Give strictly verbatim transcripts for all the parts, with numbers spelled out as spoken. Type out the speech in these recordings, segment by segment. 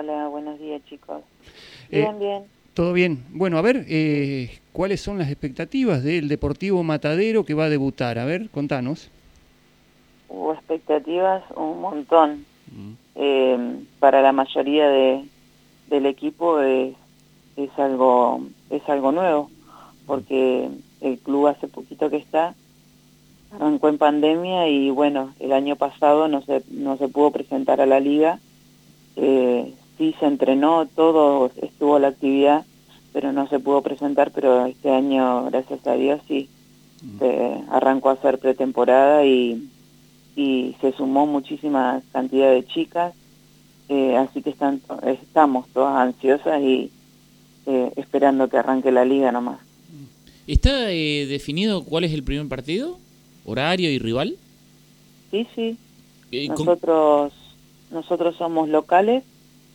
Hola, buenos días, chicos. Eh, Bien, bien. Todo bien. Bueno, a ver, eh, ¿cuáles son las expectativas del Deportivo Matadero que va a debutar? A ver, contanos. Hubo expectativas un montón. Mm. Eh, para la mayoría de, del equipo es, es algo es algo nuevo, porque el club hace poquito que está, arrancó en pandemia y bueno, el año pasado no se, no se pudo presentar a la liga. Eh, sí se entrenó, todo estuvo la actividad, pero no se pudo presentar, pero este año, gracias a Dios, sí, se arrancó a hacer pretemporada y, y se sumó muchísima cantidad de chicas, eh, así que están, estamos todas ansiosas y eh, esperando que arranque la liga nomás. ¿Está eh, definido cuál es el primer partido? ¿Horario y rival? Sí, sí, Eh, con- nosotros, nosotros somos locales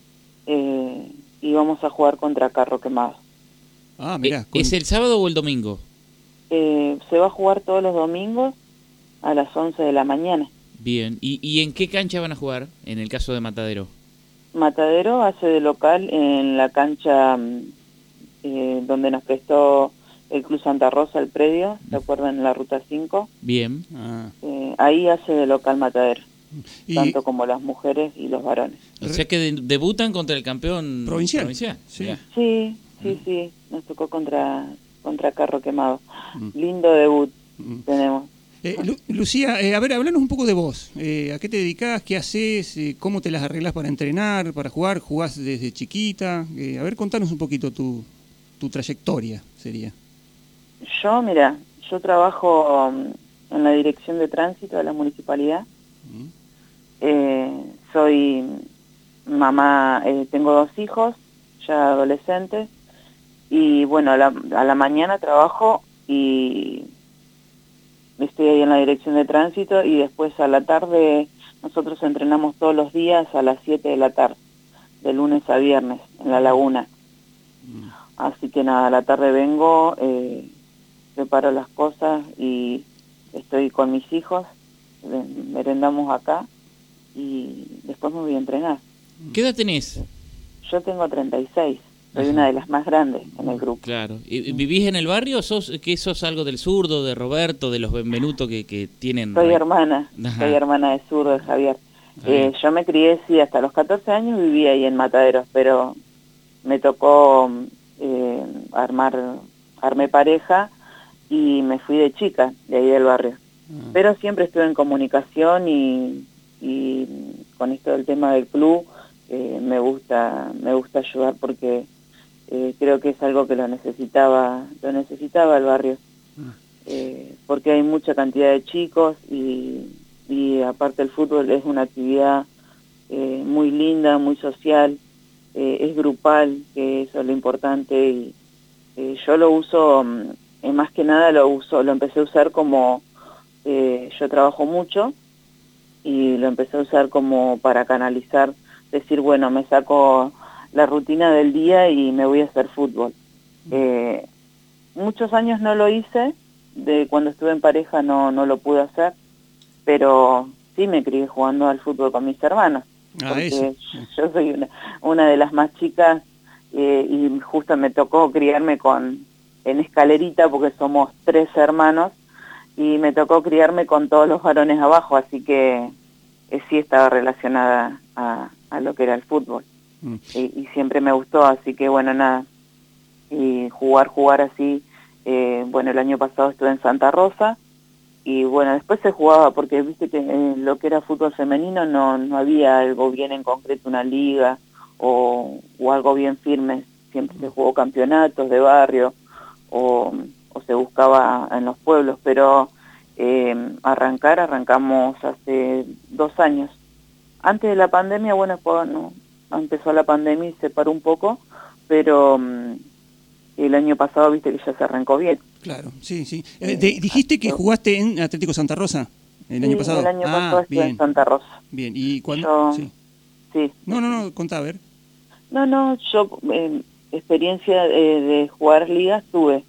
eh, y vamos a jugar contra Carro Quemado. Ah, eh, mirá. Con... ¿Es el sábado o el domingo? Eh, se va a jugar todos los domingos a las once de la mañana. Bien. ¿Y, ¿Y en qué cancha van a jugar en el caso de Matadero? Matadero hace de local en la cancha eh, donde nos prestó el Club Santa Rosa, el predio, ¿se acuerdan? En la Ruta cinco. Bien. Ah. Eh, ahí hace de local Matadero, Y... tanto como las mujeres y los varones. O sea que de- debutan contra el campeón Provincial. provincial. Sí. Mirá. Sí, sí, sí, nos tocó contra, contra Carro Quemado. Mm. Lindo debut Mm. tenemos. Eh, Lu- Lucía, eh, a ver, hablanos un poco de vos. Eh, ¿A qué te dedicás? ¿Qué haces? Eh, ¿Cómo te las arreglás para entrenar, para jugar? ¿Jugás desde chiquita? Eh, a ver, contanos un poquito tu, tu trayectoria, sería. Yo, mira, yo trabajo um, en la dirección de tránsito de la municipalidad. Mm. Eh, soy mamá, eh, tengo dos hijos, ya adolescentes, y bueno, a la, a la mañana trabajo y estoy ahí en la dirección de tránsito y después a la tarde nosotros entrenamos todos los días a las siete de la tarde, de lunes a viernes, en la laguna. Mm. Así que nada, a la tarde vengo, eh, preparo las cosas y estoy con mis hijos, merendamos acá y después me voy a entrenar. ¿Qué edad tenés? Yo tengo treinta y seis, soy Ajá. una de las más grandes en el grupo. Claro. ¿Y- ¿Vivís en el barrio? ¿Sos, ¿Qué sos algo del zurdo, de Roberto, de los Benvenuto que, que tienen? Soy re- hermana, Ajá. soy hermana de Zurdo, de Javier. Está bien. Eh, yo me crié, sí, hasta los catorce años viví ahí en Mataderos, pero me tocó eh, armar, armé pareja y me fui de chica, de ahí del barrio. Ah. Pero siempre estuve en comunicación y, y con esto del tema del club eh, me gusta me gusta ayudar porque eh, creo que es algo que lo necesitaba lo necesitaba el barrio, Ah. eh, porque hay mucha cantidad de chicos y, y aparte el fútbol es una actividad eh, muy linda, muy social, eh, es grupal, que eso es lo importante y eh, yo lo uso, eh, más que nada lo uso, lo empecé a usar como Eh, yo trabajo mucho y lo empecé a usar como para canalizar, decir, bueno, me saco la rutina del día y me voy a hacer fútbol. Eh, muchos años no lo hice, de cuando estuve en pareja no, no lo pude hacer, pero sí me crié jugando al fútbol con mis hermanos, Ah, porque eso. yo soy una, una de las más chicas eh, y justo me tocó criarme con en escalerita porque somos tres hermanos, y me tocó criarme con todos los varones abajo, así que eh, sí estaba relacionada a, a lo que era el fútbol. Mm. Y, y siempre me gustó, así que bueno, nada. Y jugar, jugar así, eh, bueno, el año pasado estuve en Santa Rosa, y bueno, después se jugaba, porque viste que eh, lo que era fútbol femenino no, no había algo bien en concreto, una liga, o, o algo bien firme. Siempre se jugó campeonatos de barrio, o... o se buscaba en los pueblos, pero eh, arrancar, arrancamos hace dos años. Antes de la pandemia, bueno, después no, empezó la pandemia y se paró un poco, pero um, el año pasado, viste que ya se arrancó bien. Claro, sí, sí. Eh, de- ¿Dijiste que jugaste en Atlético Santa Rosa el Sí, año pasado? el año Ah, pasado estuve bien, en Santa Rosa. bien. ¿Y cuándo? Yo, Sí. sí. No, no, no, contá, a ver. No, no, yo eh, experiencia eh, de jugar ligas tuve,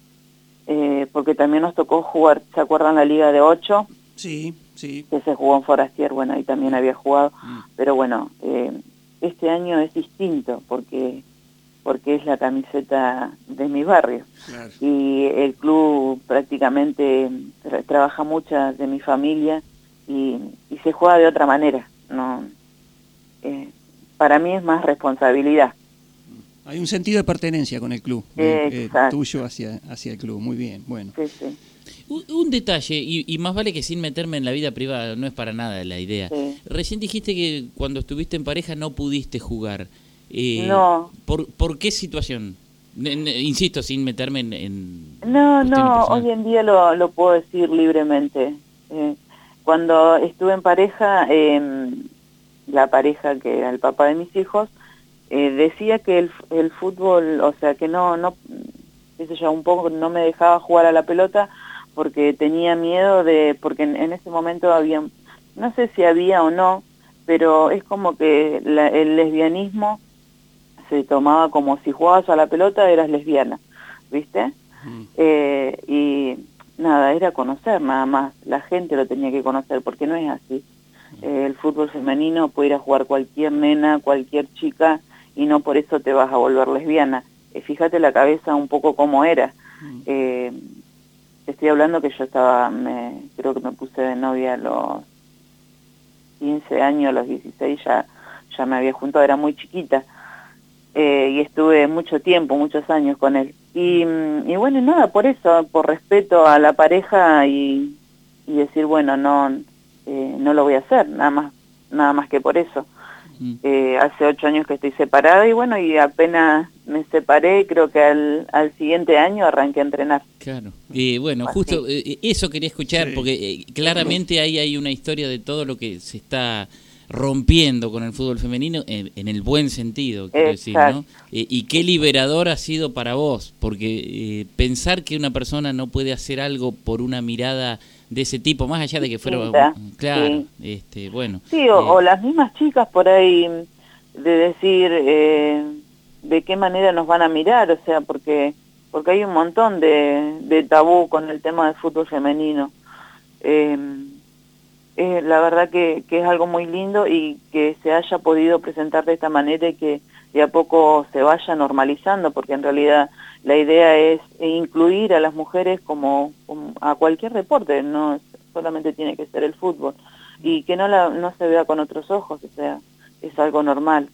eh, porque también nos tocó jugar, ¿se acuerdan la liga de ocho? Sí, sí. Que se jugó en Forastier, bueno, ahí también había jugado, Mm. pero bueno, eh, este año es distinto porque porque es la camiseta de mi barrio. Claro. Y el club prácticamente tra trabaja mucha de mi familia y, y se juega de otra manera. No, eh, para mí es más responsabilidad. Hay un sentido de pertenencia con el club, eh, eh, tuyo hacia, hacia el club. Muy bien, bueno. Sí, sí. Un, un detalle, y, y más vale que sin meterme en la vida privada, no es para nada la idea. Sí. Recién dijiste que cuando estuviste en pareja no pudiste jugar. Eh, no. ¿por, ¿Por qué situación? Insisto, sin meterme en... en no, no, hoy en día lo, lo puedo decir libremente. Eh, cuando estuve en pareja, eh, la pareja que era el papá de mis hijos, eh, decía que el, el fútbol, o sea, que no, no, qué sé yo, un poco no me dejaba jugar a la pelota porque tenía miedo de, porque en, en ese momento había, no sé si había o no, pero es como que la, el lesbianismo se tomaba como si jugabas a la pelota eras lesbiana, ¿viste? Mm. Eh, y nada, era conocer nada más, la gente lo tenía que conocer, porque no es así. Eh, el fútbol femenino puede ir a jugar cualquier nena, cualquier chica, y no por eso te vas a volver lesbiana. Eh, fíjate la cabeza un poco cómo era. Mm. Eh, te estoy hablando que yo estaba, me, creo que me puse de novia a los quince años, a los dieciséis ya, ya me había juntado, era muy chiquita. Eh, y estuve mucho tiempo, muchos años con él. Y, y bueno, nada, por eso, por respeto a la pareja y, y decir, bueno, no eh, no lo voy a hacer, nada más nada más que por eso. Mm. Eh, hace ocho años que estoy separada y bueno, y apenas me separé, creo que al, al siguiente año arranqué a entrenar. Claro. Eh, bueno, así. Justo eh, eso quería escuchar, sí. Porque eh, claramente sí. ahí hay una historia de todo lo que se está rompiendo con el fútbol femenino en, en el buen sentido, quiero decir, ¿no? Eh, y qué liberador ha sido para vos, porque eh, pensar que una persona no puede hacer algo por una mirada de ese tipo, más allá de que fuera, sí. claro, sí. este, bueno. Sí, o, eh, o las mismas chicas por ahí, de decir eh, de qué manera nos van a mirar, o sea, porque porque hay un montón de, de tabú con el tema del fútbol femenino. Eh, Eh, la verdad que, que es algo muy lindo y que se haya podido presentar de esta manera y que de a poco se vaya normalizando, porque en realidad la idea es incluir a las mujeres como, como a cualquier deporte, no solamente tiene que ser el fútbol, y que no, la, no se vea con otros ojos, o sea, es algo normal.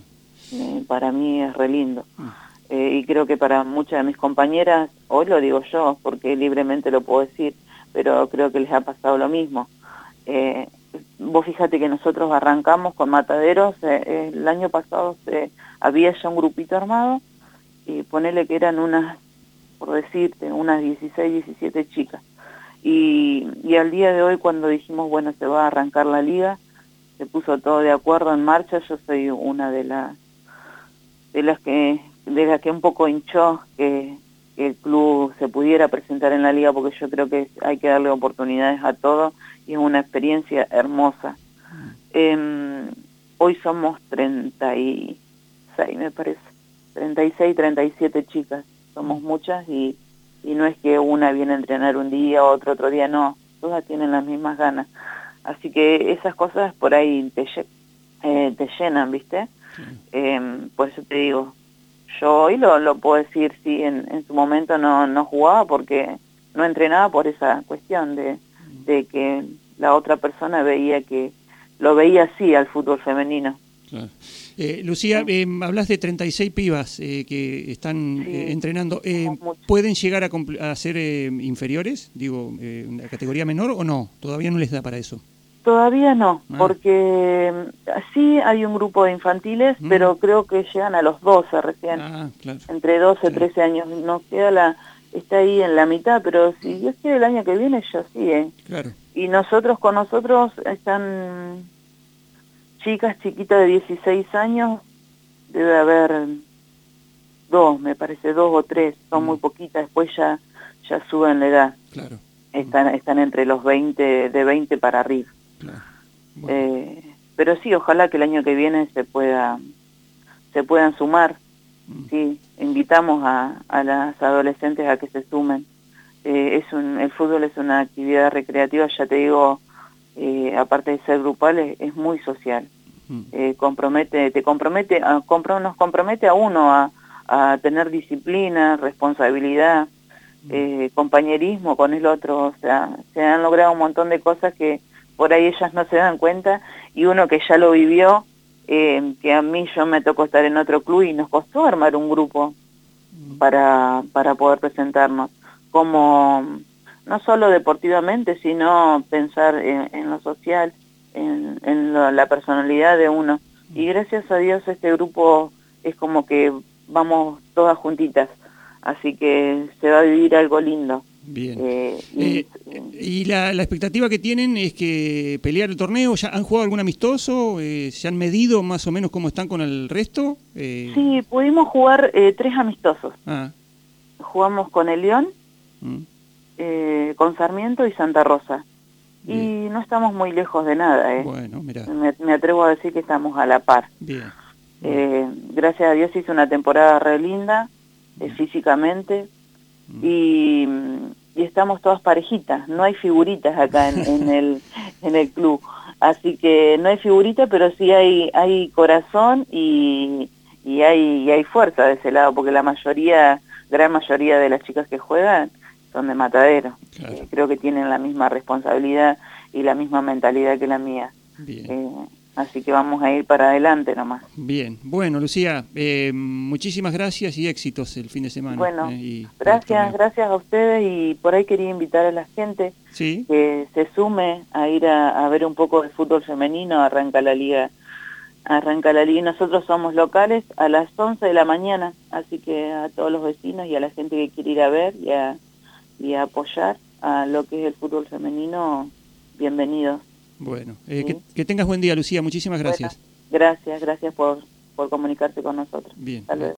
Eh, para mí es re lindo. Eh, y creo que para muchas de mis compañeras, hoy lo digo yo, porque libremente lo puedo decir, pero creo que les ha pasado lo mismo. Eh, vos fíjate que nosotros arrancamos con Mataderos, eh, el año pasado eh, había ya un grupito armado y ponele que eran unas, por decirte, unas dieciséis, diecisiete chicas. Y, y al día de hoy cuando dijimos, bueno, se va a arrancar la liga, se puso todo de acuerdo en marcha, yo soy una de las de las que, de las que un poco hinchó que, que el club se pudiera presentar en la liga, porque yo creo que hay que darle oportunidades a todos y es una experiencia hermosa. Eh, hoy somos treinta y seis, me parece, treinta y seis, treinta y siete chicas, somos muchas y, y no es que una viene a entrenar un día, otro otro día, no, todas tienen las mismas ganas. Así que esas cosas por ahí te, eh, te llenan, ¿viste? Sí. Eh, por eso te digo, yo hoy lo, lo puedo decir, sí, en, en su momento no, no jugaba porque no entrenaba por esa cuestión de, de que la otra persona veía que lo veía así al fútbol femenino. Claro. Eh, Lucía, eh, hablas de treinta y seis pibas eh, que están sí, eh, entrenando. Eh, ¿Pueden llegar a, a ser eh, inferiores? Digo, eh, ¿una categoría menor o no? ¿Todavía no les da para eso? Todavía no, ah. porque sí hay un grupo de infantiles, mm. pero creo que llegan a los doce recién. Ah, claro. Entre doce y sí. trece años. Nos queda la... Está ahí en la mitad, pero si Dios quiere el año que viene ya sigue. Claro. Y nosotros con nosotros están chicas chiquitas de dieciséis años, debe haber dos, me parece, dos o tres, son mm. muy poquitas, después ya ya suben la edad. Claro. Están mm. están entre los veinte, de veinte para arriba. Claro. Bueno. Eh, pero sí, ojalá que el año que viene se pueda se puedan sumar. Mm. Sí, invitamos a, a las adolescentes a que se sumen. Eh, es un, el fútbol es una actividad recreativa, ya te digo, eh, aparte de ser grupal, es, es muy social. mm. eh, compromete, te compromete, a, compro, nos compromete a uno a, a tener disciplina, responsabilidad, mm. eh, compañerismo con el otro. O sea, se han logrado un montón de cosas que por ahí ellas no se dan cuenta, y uno que ya lo vivió, eh, que a mí yo me tocó estar en otro club y nos costó armar un grupo mm. para, para poder presentarnos, como no solo deportivamente, sino pensar en, en lo social, en, en lo, la personalidad de uno. Y gracias a Dios este grupo es como que vamos todas juntitas, así que se va a vivir algo lindo. Bien. Eh, y eh, y la, la expectativa que tienen es que pelear el torneo. ¿Ya han jugado algún amistoso? Eh, ¿Se han medido más o menos cómo están con el resto? Eh... Sí, pudimos jugar eh, tres amistosos. Ah. Jugamos con el León, mm. eh, con Sarmiento y Santa Rosa. Bien. Y no estamos muy lejos de nada. ¿eh? Bueno, mirá. Me, me atrevo a decir que estamos a la par. Bien. Eh, gracias a Dios hizo una temporada re linda, eh, físicamente. Y, y estamos todas parejitas, no hay figuritas acá en, en el en el club, así que no hay figuritas, pero sí hay hay corazón y, y hay y hay fuerza de ese lado, porque la mayoría, gran mayoría de las chicas que juegan son de Matadero. Claro. Eh, creo que tienen la misma responsabilidad y la misma mentalidad que la mía. Bien. Eh, Así que vamos a ir para adelante nomás. Bien. Bueno, Lucía, eh, muchísimas gracias y éxitos el fin de semana. Bueno, eh, y gracias, gracias a ustedes, y por ahí quería invitar a la gente ¿Sí? que se sume a ir a, a ver un poco de fútbol femenino. Arranca la liga, arranca la liga y nosotros somos locales a las once de la mañana, así que a todos los vecinos y a la gente que quiere ir a ver y a, y a apoyar a lo que es el fútbol femenino, bienvenidos. Bueno, eh, ¿sí? que, que tengas buen día, Lucía. Muchísimas gracias. Bueno, gracias, gracias por, por comunicarte con nosotros. Bien. Hasta luego.